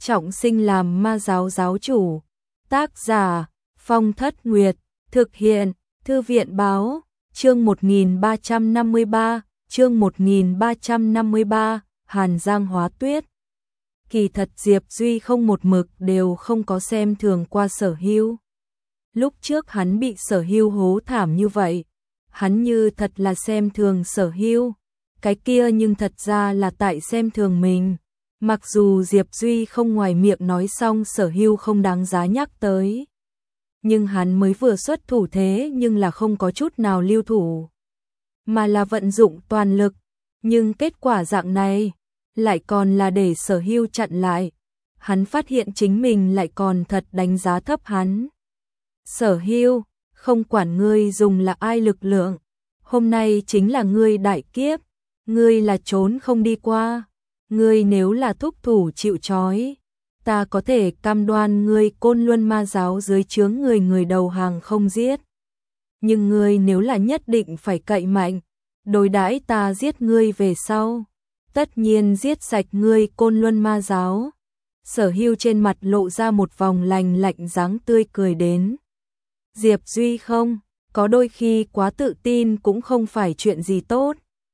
trọng sinh làm ma giáo giáo chủ. Tác giả Phong Thất Nguyệt, thực hiện Thư viện Báo, chương 1353, chương 1353, Hàn Giang hóa tuyết. Kỳ thật Diệp Duy không một mực đều không có xem thường qua Sở Hưu. Lúc trước hắn bị Sở Hưu hố thảm như vậy, hắn như thật là xem thường Sở Hưu, cái kia nhưng thật ra là tại xem thường mình. Mặc dù Diệp Duy không ngoài miệng nói xong Sở Hưu không đáng giá nhắc tới, nhưng hắn mới vừa xuất thủ thế nhưng là không có chút nào lưu thủ, mà là vận dụng toàn lực, nhưng kết quả dạng này lại còn là để Sở Hưu chặn lại. Hắn phát hiện chính mình lại còn thật đánh giá thấp hắn. Sở Hưu, không quản ngươi dùng là ai lực lượng, hôm nay chính là ngươi đại kiếp, ngươi là trốn không đi qua, ngươi nếu là thúc thủ chịu trói, ta có thể cam đoan ngươi Côn Luân ma giáo dưới trướng người đầu hàng không giết. Nhưng ngươi nếu là nhất định phải cậy mạnh, đối đãi ta giết ngươi về sau, tất nhiên giết sạch ngươi Côn Luân ma giáo. Sở Hưu trên mặt lộ ra một vòng lành lạnh dáng tươi cười đến. Diệp Duy không, có đôi khi quá tự tin cũng không phải chuyện gì tốt.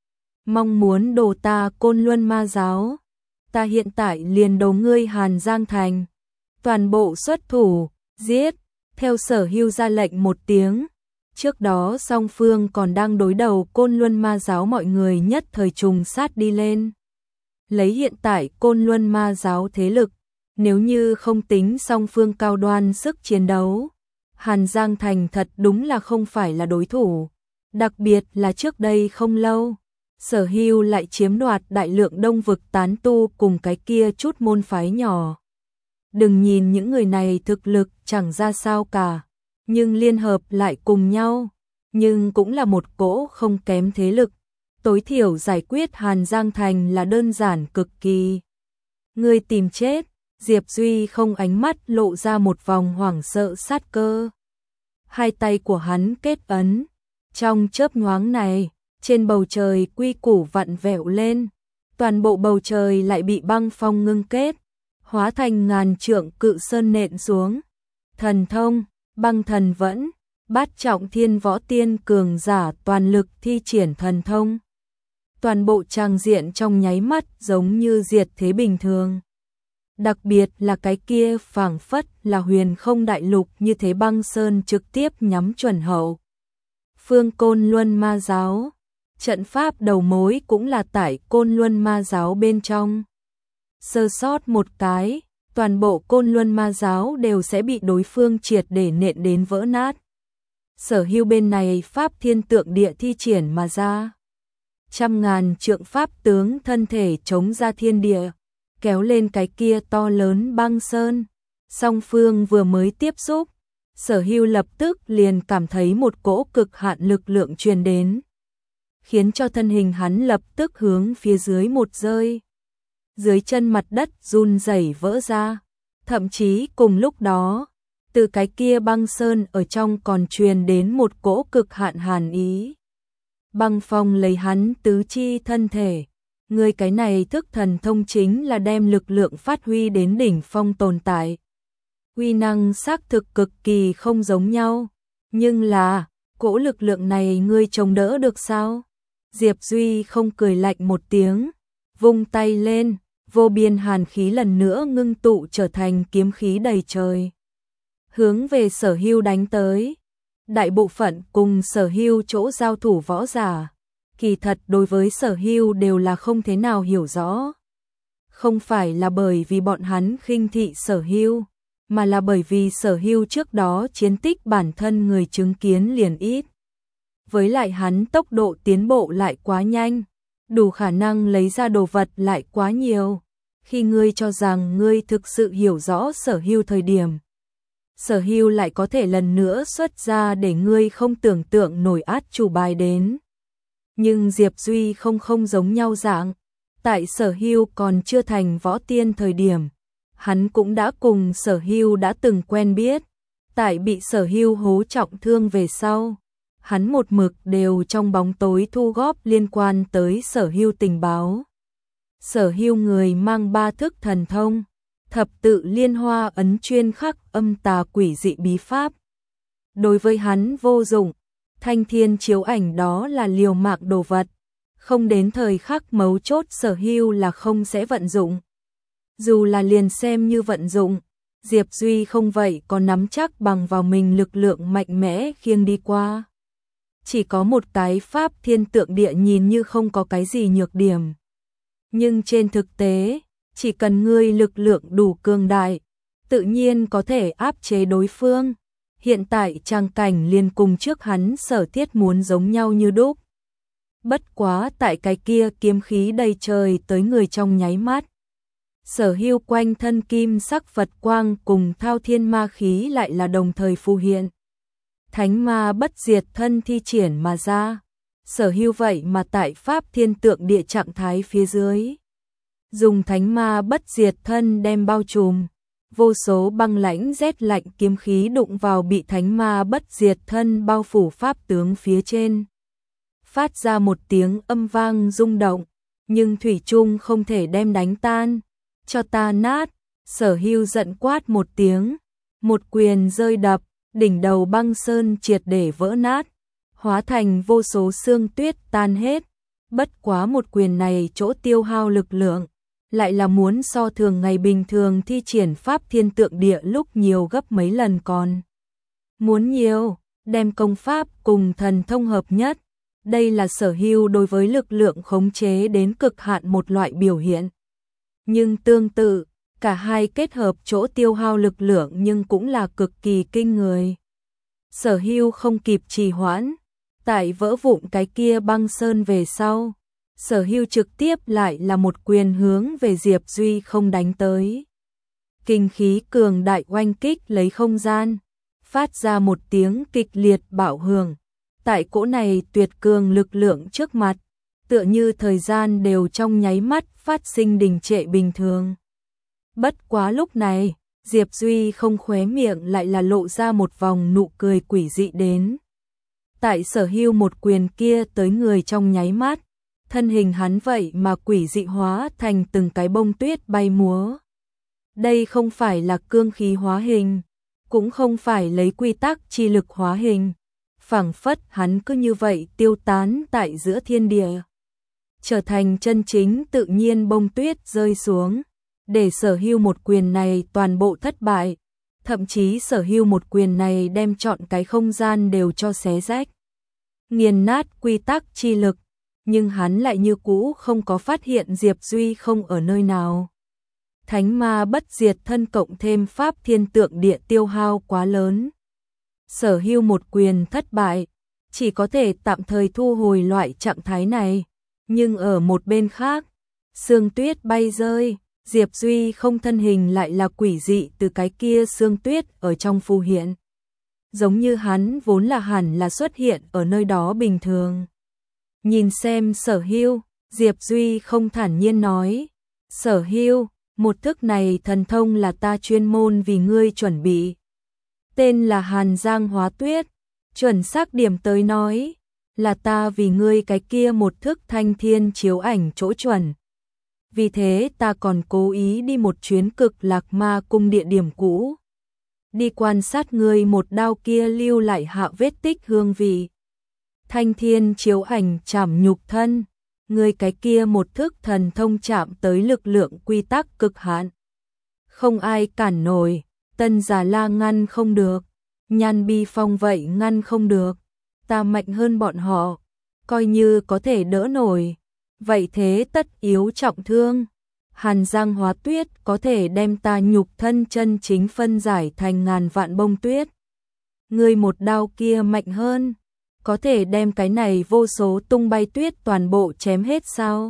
Mong muốn đồ ta Côn Luân ma giáo, ta hiện tại liền đồ ngươi Hàn Giang thành, toàn bộ xuất thủ, giết. Theo Sở Hưu ra lệnh một tiếng, trước đó song phương còn đang đối đầu Côn Luân ma giáo mọi người nhất thời trùng sát đi lên. Lấy hiện tại Côn Luân ma giáo thế lực, nếu như không tính song phương cao đoan sức chiến đấu, Hàn Giang thành thật đúng là không phải là đối thủ. Đặc biệt là trước đây không lâu, Sở Hưu lại chiếm đoạt đại lượng đông vực tán tu cùng cái kia chút môn phái nhỏ. Đừng nhìn những người này thực lực chẳng ra sao cả, nhưng liên hợp lại cùng nhau, nhưng cũng là một cỗ không kém thế lực. Tối thiểu giải quyết Hàn Giang thành là đơn giản cực kỳ. Ngươi tìm chết. Diệp Duy không, ánh mắt lộ ra một vòng hoảng sợ sát cơ. Hai tay của hắn kết ấn, trong chớp nhoáng này, trên bầu trời quy củ vặn vẹo lên, toàn bộ bầu trời lại bị băng phong ngưng kết, hóa thành ngàn trượng cự sơn nện xuống. Thần thông, băng thần vẫn, bát trọng thiên võ tiên cường giả toàn lực thi triển thần thông. Toàn bộ trang diện trong nháy mắt giống như diệt thế bình thường. Đặc biệt là cái kia phảng phất là huyền không đại lục như thế băng sơn trực tiếp nhắm chuẩn hậu phương Côn Luân ma giáo. Trận pháp đầu mối cũng là tại Côn Luân ma giáo bên trong. Sơ sót một cái, toàn bộ Côn Luân ma giáo đều sẽ bị đối phương triệt để nện đến vỡ nát. Sở Hưu bên này pháp thiên tượng địa thi triển mà ra. Trăm ngàn trượng pháp tướng thân thể chống ra thiên địa, kéo lên cái kia to lớn băng sơn. Song phương vừa mới tiếp xúc, Sở Hưu lập tức liền cảm thấy một cỗ cực hạn lực lượng truyền đến, khiến cho thân hình hắn lập tức hướng phía dưới một rơi. Dưới chân mặt đất run rẩy vỡ ra, thậm chí cùng lúc đó, từ cái kia băng sơn ở trong còn truyền đến một cỗ cực hạn hàn ý. Băng phong lấy hắn tứ chi thân thể. Người cái này thức thần thông chính là đem lực lượng phát huy đến đỉnh phong tồn tại. Uy năng xác thực cực kỳ không giống nhau, nhưng là, cỗ lực lượng này ngươi chống đỡ được sao? Diệp Duy không cười lạnh một tiếng, vung tay lên, vô biên hàn khí lần nữa ngưng tụ trở thành kiếm khí đầy trời, hướng về Sở Hưu đánh tới. Đại bộ phận cùng Sở Hưu chỗ giao thủ võ giả, kỳ thật đối với Sở Hưu đều là không thế nào hiểu rõ. Không phải là bởi vì bọn hắn khinh thị Sở Hưu, mà là bởi vì Sở Hưu trước đó chiến tích bản thân người chứng kiến liền ít. Với lại hắn tốc độ tiến bộ lại quá nhanh, đủ khả năng lấy ra đồ vật lại quá nhiều. Khi ngươi cho rằng ngươi thực sự hiểu rõ Sở Hưu thời điểm, Sở Hưu lại có thể lần nữa xuất ra để ngươi không tưởng tượng nổi át chủ bài đến. Nhưng Diệp Duy không giống nhau dạng. Tại Sở Hưu còn chưa thành võ tiên thời điểm, hắn cũng đã cùng Sở Hưu đã từng quen biết. Tại bị Sở Hưu hố trọng thương về sau, hắn một mực đều trong bóng tối thu góp liên quan tới Sở Hưu tình báo. Sở Hưu người mang 3 thức thần thông, thập tự liên hoa ấn chuyên khắc âm tà quỷ dị bí pháp. Đối với hắn vô dụng, thanh thiên chiếu ảnh đó là liều mạng đồ vật, không đến thời khắc mấu chốt Sở Hưu là không sẽ vận dụng. Dù là liền xem như vận dụng, Diệp Duy không vậy có nắm chắc bằng vào mình lực lượng mạnh mẽ khiêng đi qua. Chỉ có một cái pháp thiên tượng địa nhìn như không có cái gì nhược điểm. Nhưng trên thực tế, chỉ cần ngươi lực lượng đủ cường đại, tự nhiên có thể áp chế đối phương. Hiện tại trang cảnh liền cùng trước hắn Sở Thiết muốn giống nhau như đúc. Bất quá tại cái kia kiếm khí đầy trời tới người trong nháy mắt. Sở Hưu quanh thân kim sắc Phật quang cùng thao thiên ma khí lại là đồng thời phù hiện. Thánh ma bất diệt thân thi triển mà ra. Sở Hưu vậy mà tại pháp thiên tượng địa trạng thái phía dưới. Dùng thánh ma bất diệt thân đem bao trùm. Vô số băng lãnh rét lạnh kiếm khí đụng vào bị thánh ma bất diệt thân bao phủ pháp tướng phía trên. Phát ra một tiếng âm vang rung động, nhưng thủy chung không thể đem đánh tan. Cho ta nát, Sở Hưu giận quát một tiếng, một quyền rơi đập, đỉnh đầu băng sơn triệt để vỡ nát, hóa thành vô số xương tuyết tan hết. Bất quá một quyền này chỗ tiêu hao lực lượng, lại là muốn so thường ngày bình thường thi triển pháp thiên tượng địa lúc nhiều gấp mấy lần còn. Muốn nhiều, đem công pháp cùng thần thông hợp nhất, đây là Sở Hưu đối với lực lượng khống chế đến cực hạn một loại biểu hiện. Nhưng tương tự, cả hai kết hợp chỗ tiêu hao lực lượng nhưng cũng là cực kỳ kinh người. Sở Hưu không kịp trì hoãn, tại vỡ vụn cái kia băng sơn về sau, Sở Hưu trực tiếp lại là một quyền hướng về Diệp Duy không đánh tới. Kinh khí cường đại oanh kích lấy không gian, phát ra một tiếng kịch liệt bạo hưởng. Tại cỗ này tuyệt cường lực lượng trước mặt, tựa như thời gian đều trong nháy mắt phát sinh đình trệ bình thường. Bất quá lúc này, Diệp Duy không khóe miệng lại là lộ ra một vòng nụ cười quỷ dị đến. Tại Sở Hưu một quyền kia tới người trong nháy mắt, thân hình hắn vậy mà quỷ dị hóa thành từng cái bông tuyết bay múa. Đây không phải là cương khí hóa hình, cũng không phải lấy quy tắc chi lực hóa hình. Phảng phất hắn cứ như vậy tiêu tán tại giữa thiên địa, trở thành chân chính tự nhiên bông tuyết rơi xuống, để Sở Hưu một quyền này toàn bộ thất bại, thậm chí Sở Hưu một quyền này đem trọn cái không gian đều cho xé rách, nghiền nát quy tắc chi lực, nhưng hắn lại như cũ không có phát hiện Diệp Duy không ở nơi nào. Thánh ma bất diệt thân cộng thêm pháp thiên tượng địa tiêu hao quá lớn. Sở Hưu một quyền thất bại, chỉ có thể tạm thời thu hồi loại trạng thái này, nhưng ở một bên khác, sương tuyết bay rơi, Diệp Duy không thân hình lại là quỷ dị từ cái kia sương tuyết ở trong phù hiện. Giống như hắn vốn là hẳn là xuất hiện ở nơi đó bình thường. Nhìn xem Sở Hưu, Diệp Duy không thản nhiên nói, Sở Hưu, một thức này thần thông là ta chuyên môn vì ngươi chuẩn bị. Tên là Hàn Giang Hóa Tuyết, chuẩn xác điểm tới nói, là ta vì ngươi cái kia một thức thanh thiên chiếu ảnh chỗ chuẩn. Vì thế ta còn cố ý đi một chuyến Cực Lạc Ma cung địa điểm cũ. Đi quan sát ngươi một đao kia lưu lại hạ vết tích hương vị. Thanh thiên chiếu ảnh chạm nhục thân, ngươi cái kia một thức thần thông chạm tới lực lượng quy tắc cực hạn. Không ai cản nổi, Tân Già La ngăn không được, Nhan Bi Phong vậy ngăn không được, ta mạnh hơn bọn họ, coi như có thể đỡ nổi, vậy thế tất yếu trọng thương. Hàn Giang Hóa Tuyết có thể đem ta nhục thân chân chính phân giải thành ngàn vạn bông tuyết. Ngươi một đao kia mạnh hơn, có thể đem cái này vô số tung bay tuyết toàn bộ chém hết sao?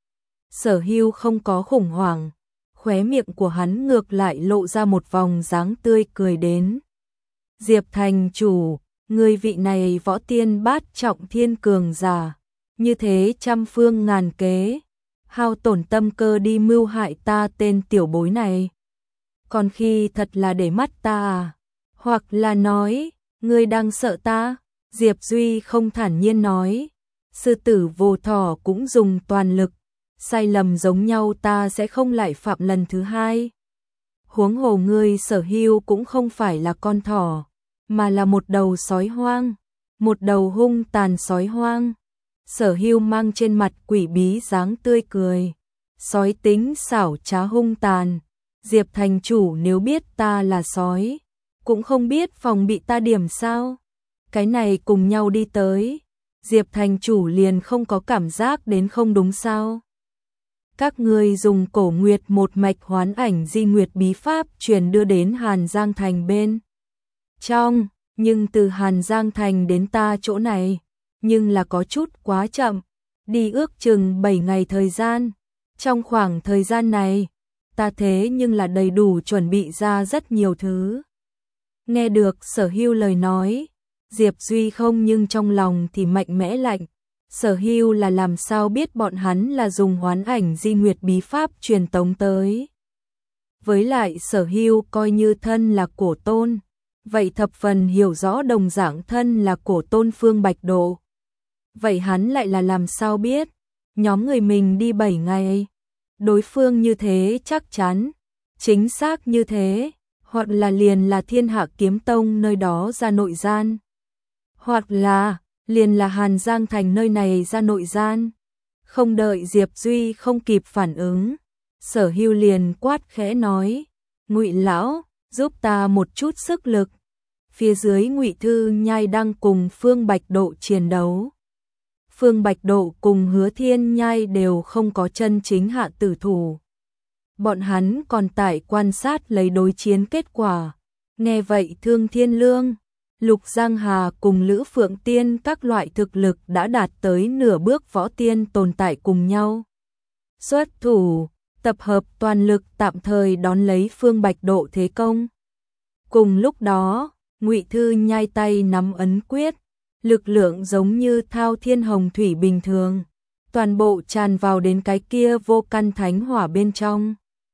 Sở Hưu không có khủng hoảng, khóe miệng của hắn ngược lại lộ ra một vòng dáng tươi cười đến. Diệp thành chủ, người vị này võ tiên bát trọng thiên cường giả, như thế trăm phương ngàn kế, hao tổn tâm cơ đi mưu hại ta tên tiểu bối này. Còn khi thật là để mắt ta à? Hoặc là nói, ngươi đang sợ ta? Diệp Duy không thản nhiên nói, sư tử vô thỏ cũng dùng toàn lực, sai lầm giống nhau ta sẽ không lại phạm lần thứ hai. Huống hồ ngươi Sở Hưu cũng không phải là con thỏ, mà là một đầu sói hoang, một đầu hung tàn sói hoang. Sở Hưu mang trên mặt quỷ bí dáng tươi cười, sói tính xảo trá hung tàn. Diệp thành chủ nếu biết ta là sói, cũng không biết phòng bị ta điểm sao. Cái này cùng nhau đi tới, Diệp thành chủ liền không có cảm giác đến không đúng sao. Các ngươi dùng Cổ Nguyệt một mạch hoán ảnh di nguyệt bí pháp truyền đưa đến Hàn Giang Thành bên trong, nhưng từ Hàn Giang Thành đến ta chỗ này, nhưng là có chút quá chậm, đi ước chừng 7 ngày thời gian. Trong khoảng thời gian này, ta thế nhưng là đầy đủ chuẩn bị ra rất nhiều thứ. Nghe được Sở Hưu lời nói, Diệp Duy không nhưng trong lòng thì mạnh mẽ lạnh. Sở Hưu là làm sao biết bọn hắn là dùng hoán ảnh di nguyệt bí pháp truyền tống tới. Với lại Sở Hưu coi như thân là Cổ Tôn, vậy thập phần hiểu rõ đồng dạng thân là Cổ Tôn Phương Bạch Độ. Vậy hắn lại là làm sao biết, nhóm người mình đi 7 ngày, đối phương như thế chắc chắn, chính xác như thế, hoặc là liền là Thiên Hạ Kiếm Tông nơi đó ra nội gian, hoặc là liền là Hàn Giang Thành nơi này ra nội gian. Không đợi Diệp Duy không kịp phản ứng, Sở Hưu liền quát khẽ nói, Ngụy lão, giúp ta một chút sức lực. Phía dưới Ngụy Thư Nhai đang cùng Phương Bạch Độ chiến đấu. Phương Bạch Độ cùng Hứa Thiên Nhai đều không có chân chính hạ tử thủ. Bọn hắn còn tại quan sát lấy đối chiến kết quả. Nghe vậy Thương Thiên Lương, Lục Giang Hà cùng Lữ Phượng Tiên các loại thực lực đã đạt tới nửa bước võ tiên tồn tại cùng nhau. Xuất thủ, tập hợp toàn lực tạm thời đón lấy Phương Bạch Độ thế công. Cùng lúc đó, Ngụy Thư Nhai tay nắm ấn quyết, lực lượng giống như thao thiên hồng thủy bình thường, toàn bộ tràn vào đến cái kia vô căn thánh hỏa bên trong.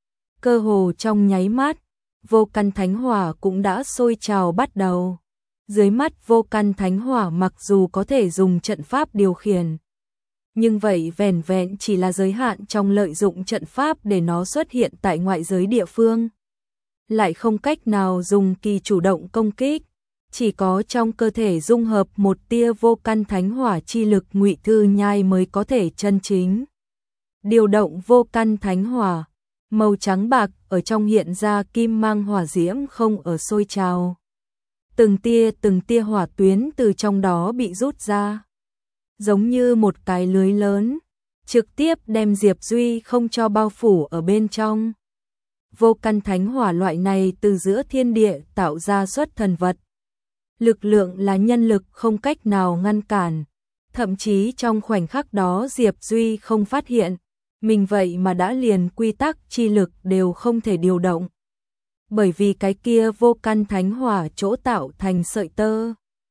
Cơ hồ trong nháy mắt, vô căn thánh hỏa cũng đã sôi trào bắt đầu. Dưới mắt vô căn thánh hỏa mặc dù có thể dùng trận pháp điều khiển, nhưng vậy vẻn vẹn chỉ là giới hạn trong lợi dụng trận pháp để nó xuất hiện tại ngoại giới địa phương. Lại không cách nào dùng kỳ chủ động công kích, chỉ có trong cơ thể dung hợp một tia vô căn thánh hỏa chi lực Ngụy Thư Nhai mới có thể chân chính điều động vô căn thánh hỏa. Màu trắng bạc ở trong hiện ra kim mang hỏa diễm không ở sôi trào. Từng tia hỏa tuyến từ trong đó bị rút ra, giống như một cái lưới lớn, trực tiếp đem Diệp Duy không cho bao phủ ở bên trong. Vô căn thánh hỏa loại này từ giữa thiên địa tạo ra xuất thần vật. Lực lượng là nhân lực không cách nào ngăn cản. Thậm chí trong khoảnh khắc đó Diệp Duy không phát hiện, mình vậy mà đã liền quy tắc chi lực đều không thể điều động. Bởi vì cái kia vô căn thánh hỏa chỗ tạo thành sợi tơ,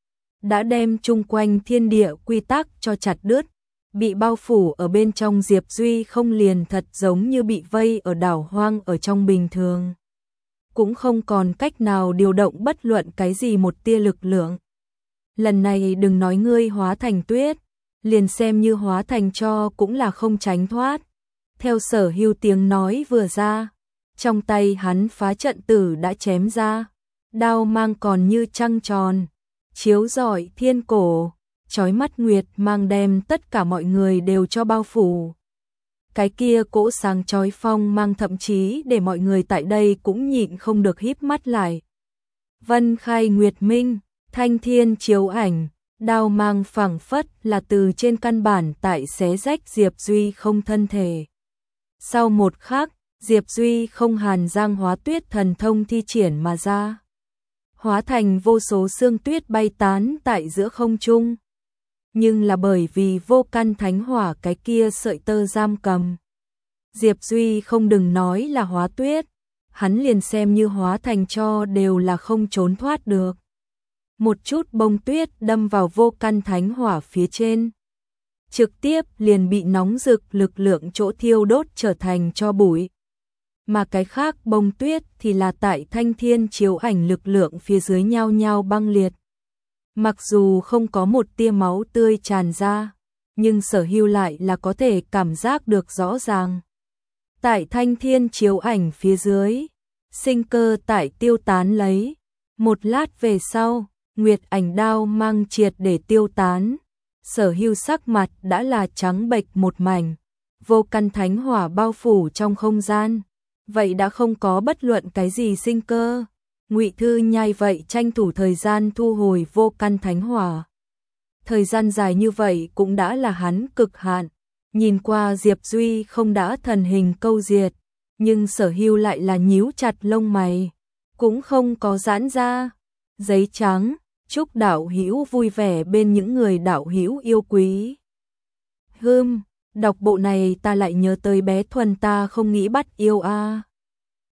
đã đem chung quanh thiên địa quy tắc cho chặt đứt, bị bao phủ ở bên trong Diệp Duy không liền thật giống như bị vây ở đảo hoang ở trong bình thường. Cũng không còn cách nào điều động bất luận cái gì một tia lực lượng. Lần này đừng nói ngươi hóa thành tuyết, liền xem như hóa thành tro cũng là không tránh thoát. Theo Sở Hưu tiếng nói vừa ra, trong tay hắn phá trận tử đã chém ra, đao mang còn như trăng tròn, chiếu rọi thiên cổ, chói mắt nguyệt mang đem tất cả mọi người đều cho bao phủ. Cái kia cỗ sáng chói phong mang thậm chí để mọi người tại đây cũng nhịn không được híp mắt lại. Vân khai nguyệt minh, thanh thiên chiếu ảnh, đao mang phảng phất là từ trên căn bản tại xé rách Diệp Duy không thân thể. Sau một khắc, Diệp Duy không Hàn Giang hóa tuyết thần thông thi triển mà ra, hóa thành vô số sương tuyết bay tán tại giữa không trung. Nhưng là bởi vì vô căn thánh hỏa cái kia sợi tơ giam cầm, Diệp Duy không đừng nói là hóa tuyết, hắn liền xem như hóa thành tro đều là không trốn thoát được. Một chút bông tuyết đâm vào vô căn thánh hỏa phía trên, trực tiếp liền bị nóng rực lực lượng chỗ thiêu đốt trở thành tro bụi. Mà cái khác bông tuyết thì là tại thanh thiên chiếu ảnh lực lượng phía dưới nhao nhao băng liệt. Mặc dù không có một tia máu tươi tràn ra, nhưng Sở Hưu lại là có thể cảm giác được rõ ràng. Tại thanh thiên chiếu ảnh phía dưới, sinh cơ tại tiêu tán lấy. Một lát về sau, Nguyệt Ảnh đao mang triệt để tiêu tán. Sở Hưu sắc mặt đã là trắng bệch một mảnh, vô căn thánh hỏa bao phủ trong không gian, vậy đã không có bất luận cái gì sinh cơ. Ngụy Thư Nhai vậy tranh thủ thời gian thu hồi vô căn thánh hỏa. Thời gian dài như vậy cũng đã là hắn cực hạn. Nhìn qua Diệp Duy không đã thần hình câu diệt, nhưng Sở Hưu lại là nhíu chặt lông mày, cũng không có giãn ra. Giấy trắng, chúc đạo hữu vui vẻ bên những người đạo hữu yêu quý. Đọc bộ này ta lại nhớ tới bé Thuần ta không nghĩ bắt yêu a.